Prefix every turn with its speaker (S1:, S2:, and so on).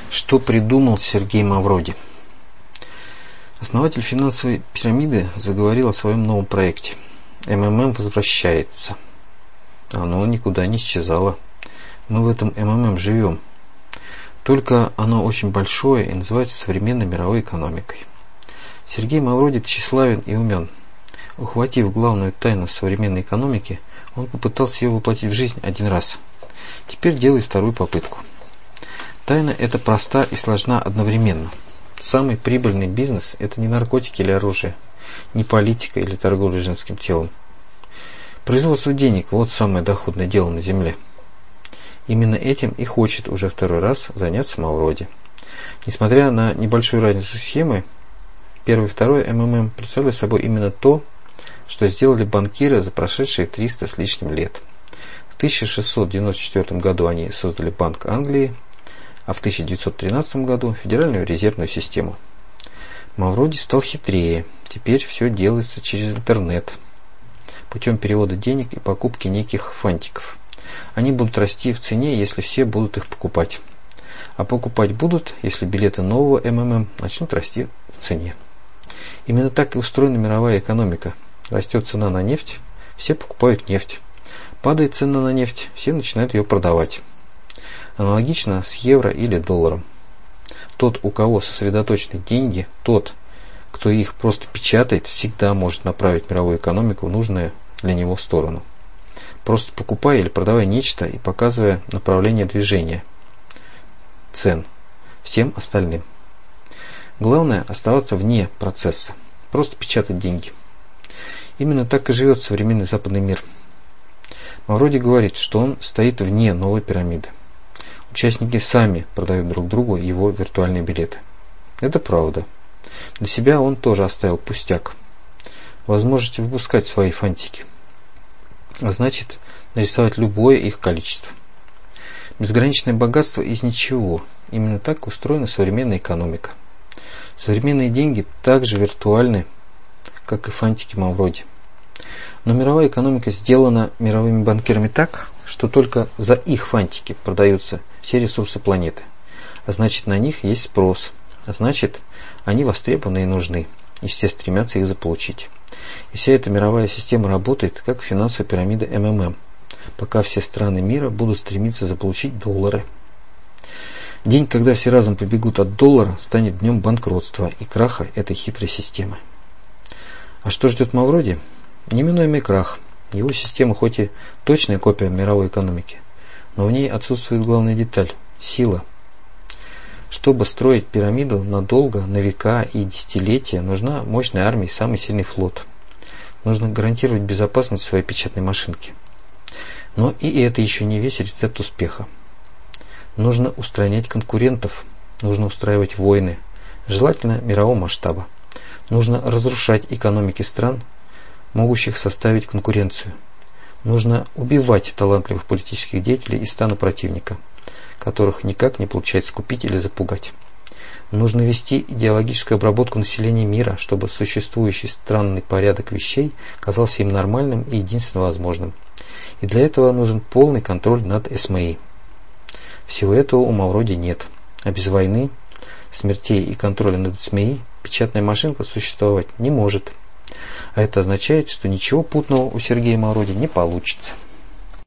S1: Что придумал Сергей Мавроди? Основатель финансовой пирамиды заговорил о своем новом проекте. МММ возвращается. Оно никуда не исчезало. Мы в этом МММ живем. Только оно очень большое и называется современной мировой экономикой. Сергей Мавроди тщеславен и умен. Ухватив главную тайну современной экономики, он попытался ее воплотить в жизнь один раз. Теперь делает вторую попытку. Тайна эта проста и сложна одновременно. Самый прибыльный бизнес – это не наркотики или оружие, не политика или торговля женским телом. Производство денег – вот самое доходное дело на земле. Именно этим и хочет уже второй раз заняться Мавроди. Несмотря на небольшую разницу схемы, первый и второй МММ представляют собой именно то, что сделали банкиры за прошедшие 300 с лишним лет. В 1694 году они создали Банк Англии, а в 1913 году Федеральную резервную систему. Мавроди стал хитрее. Теперь все делается через интернет, путем перевода денег и покупки неких фантиков. Они будут расти в цене, если все будут их покупать. А покупать будут, если билеты нового МММ начнут расти в цене. Именно так и устроена мировая экономика. Растет цена на нефть, все покупают нефть. Падает цена на нефть, все начинают ее продавать. Аналогично с евро или долларом. Тот, у кого сосредоточены деньги, тот, кто их просто печатает, всегда может направить мировую экономику в нужную для него сторону. Просто покупая или продавая нечто и показывая направление движения цен всем остальным. Главное оставаться вне процесса, просто печатать деньги. Именно так и живет современный западный мир. Мавроди говорит, что он стоит вне новой пирамиды. Участники сами продают друг другу его виртуальные билеты. Это правда. Для себя он тоже оставил пустяк. Возможность выпускать свои фантики. А значит, нарисовать любое их количество. Безграничное богатство из ничего. Именно так устроена современная экономика. Современные деньги также виртуальны, как и фантики Мавроди. Но мировая экономика сделана мировыми банкирами так, что только за их фантики продаются все ресурсы планеты. А значит, на них есть спрос. А значит, они востребованы и нужны. И все стремятся их заполучить. И вся эта мировая система работает, как финансовая пирамида МММ, пока все страны мира будут стремиться заполучить доллары. День, когда все разом побегут от доллара, станет днем банкротства и краха этой хитрой системы. А что ждет Мавроди? Неминуемый крах. Его система хоть и точная копия мировой экономики, но в ней отсутствует главная деталь – сила. Чтобы строить пирамиду надолго, на века и десятилетия, нужна мощная армия и самый сильный флот. Нужно гарантировать безопасность своей печатной машинки. Но и это еще не весь рецепт успеха. Нужно устранять конкурентов, нужно устраивать войны, желательно мирового масштаба. Нужно разрушать экономики стран, могущих составить конкуренцию. Нужно убивать талантливых политических деятелей из стана противника, которых никак не получается купить или запугать. Нужно вести идеологическую обработку населения мира, чтобы существующий странный порядок вещей казался им нормальным и единственно возможным. И для этого нужен полный контроль над СМИ. Всего этого у Мавроди нет. А без войны, смертей и контроля над СМИ печатная машинка существовать не может. А это означает, что ничего путного у Сергея Мавроди не получится.